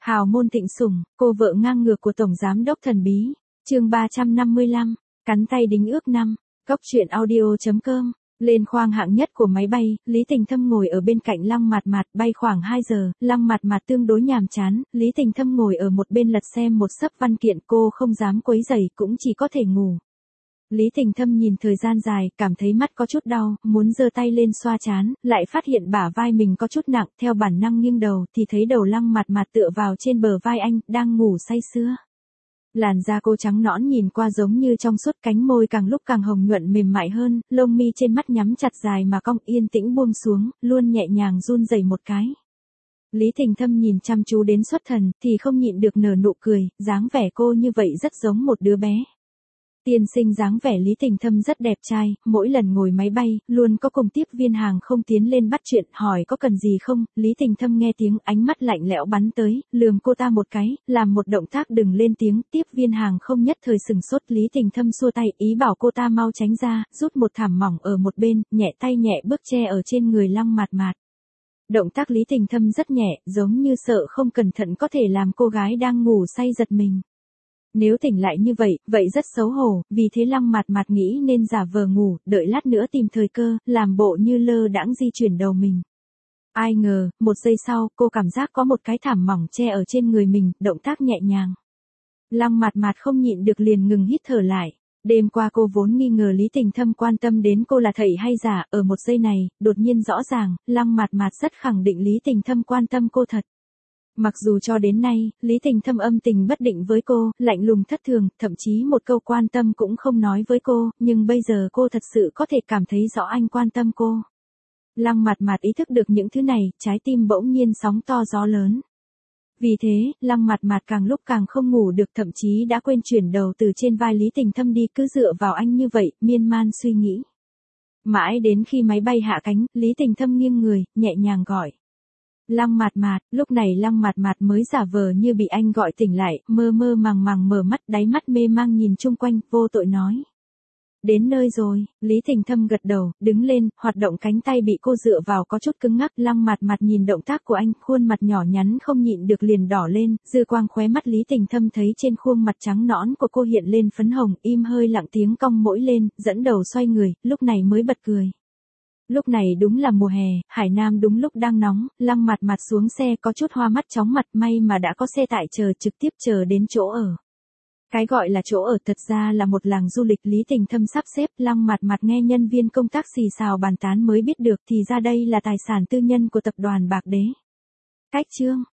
Hào môn thịnh sủng, cô vợ ngang ngược của Tổng Giám đốc thần bí. Chương 355, cắn tay đính ước năm. Cốc truyện audio.com. Lên khoang hạng nhất của máy bay, Lý Tình Thâm ngồi ở bên cạnh Lăng Mạt Mạt, bay khoảng 2 giờ, Lăng Mạt Mạt tương đối nhàm chán, Lý Tình Thâm ngồi ở một bên lật xem một xấp văn kiện, cô không dám quấy rầy, cũng chỉ có thể ngủ. Lý Tình Thâm nhìn thời gian dài, cảm thấy mắt có chút đau, muốn giơ tay lên xoa trán, lại phát hiện bả vai mình có chút nặng, theo bản năng nghiêng đầu, thì thấy đầu Lăng Mạt Mạt tựa vào trên bờ vai anh, đang ngủ say sưa. Làn da cô trắng nõn nhìn qua giống như trong suốt, cánh môi càng lúc càng hồng nhuận mềm mại hơn, lông mi trên mắt nhắm chặt dài mà cong, yên tĩnh buông xuống, luôn nhẹ nhàng run rẩy một cái. Lý Tình Thâm nhìn chăm chú đến xuất thần, thì không nhịn được nở nụ cười, dáng vẻ cô như vậy rất giống một đứa bé. Tiên sinh dáng vẻ Lý Tình Thâm rất đẹp trai, mỗi lần ngồi máy bay, luôn có cùng tiếp viên hàng không tiến lên bắt chuyện, hỏi có cần gì không, Lý Tình Thâm nghe tiếng, ánh mắt lạnh lẽo bắn tới, lườm cô ta một cái, làm một động tác đừng lên tiếng, tiếp viên hàng không nhất thời sừng sốt, Lý Tình Thâm xua tay, ý bảo cô ta mau tránh ra, rút một thảm mỏng ở một bên, nhẹ tay nhẹ bước che ở trên người Lăng Mạt Mạt. Động tác Lý Tình Thâm rất nhẹ, giống như sợ không cẩn thận có thể làm cô gái đang ngủ say giật mình. Nếu tỉnh lại như vậy rất xấu hổ, vì thế Lăng Mạt Mạt nghĩ nên giả vờ ngủ, đợi lát nữa tìm thời cơ, làm bộ như lơ đãng di chuyển đầu mình. Ai ngờ, một giây sau, cô cảm giác có một cái thảm mỏng che ở trên người mình, động tác nhẹ nhàng. Lăng Mạt Mạt không nhịn được liền ngừng hít thở lại. Đêm qua cô vốn nghi ngờ Lý Tình Thâm quan tâm đến cô là thầy hay giả, ở một giây này, đột nhiên rõ ràng, Lăng Mạt Mạt rất khẳng định Lý Tình Thâm quan tâm cô thật. Mặc dù cho đến nay, Lý Tình Thâm âm tình bất định với cô, lạnh lùng thất thường, thậm chí một câu quan tâm cũng không nói với cô, nhưng bây giờ cô thật sự có thể cảm thấy rõ anh quan tâm cô. Lăng Mạt Mạt ý thức được những thứ này, trái tim bỗng nhiên sóng to gió lớn. Vì thế, Lăng Mạt Mạt càng lúc càng không ngủ được, thậm chí đã quên chuyển đầu từ trên vai Lý Tình Thâm đi, cứ dựa vào anh như vậy, miên man suy nghĩ. Mãi đến khi máy bay hạ cánh, Lý Tình Thâm nghiêng người, nhẹ nhàng gọi. Lăng Mạt Mạt, lúc này Lăng Mạt Mạt mới giả vờ như bị anh gọi tỉnh lại, mơ mơ màng màng mở mắt, đáy mắt mê mang nhìn chung quanh, vô tội nói. Đến nơi rồi, Lý Tình Thâm gật đầu, đứng lên, hoạt động cánh tay bị cô dựa vào có chút cứng ngắc, Lăng Mạt Mạt nhìn động tác của anh, khuôn mặt nhỏ nhắn không nhịn được liền đỏ lên, dư quang khóe mắt Lý Tình Thâm thấy trên khuôn mặt trắng nõn của cô hiện lên phấn hồng, im hơi lặng tiếng cong mũi lên, dẫn đầu xoay người, lúc này mới bật cười. Lúc này đúng là mùa hè, Hải Nam đúng lúc đang nóng, Lăng Mạt Mạt xuống xe có chút hoa mắt chóng mặt, may mà đã có xe tải chờ, trực tiếp chờ đến chỗ ở. Cái gọi là chỗ ở thật ra là một làng du lịch Lý Tình Thâm sắp xếp, Lăng Mạt Mạt nghe nhân viên công tác xì xào bàn tán mới biết được thì ra đây là tài sản tư nhân của tập đoàn Bạc Đế. Cách chương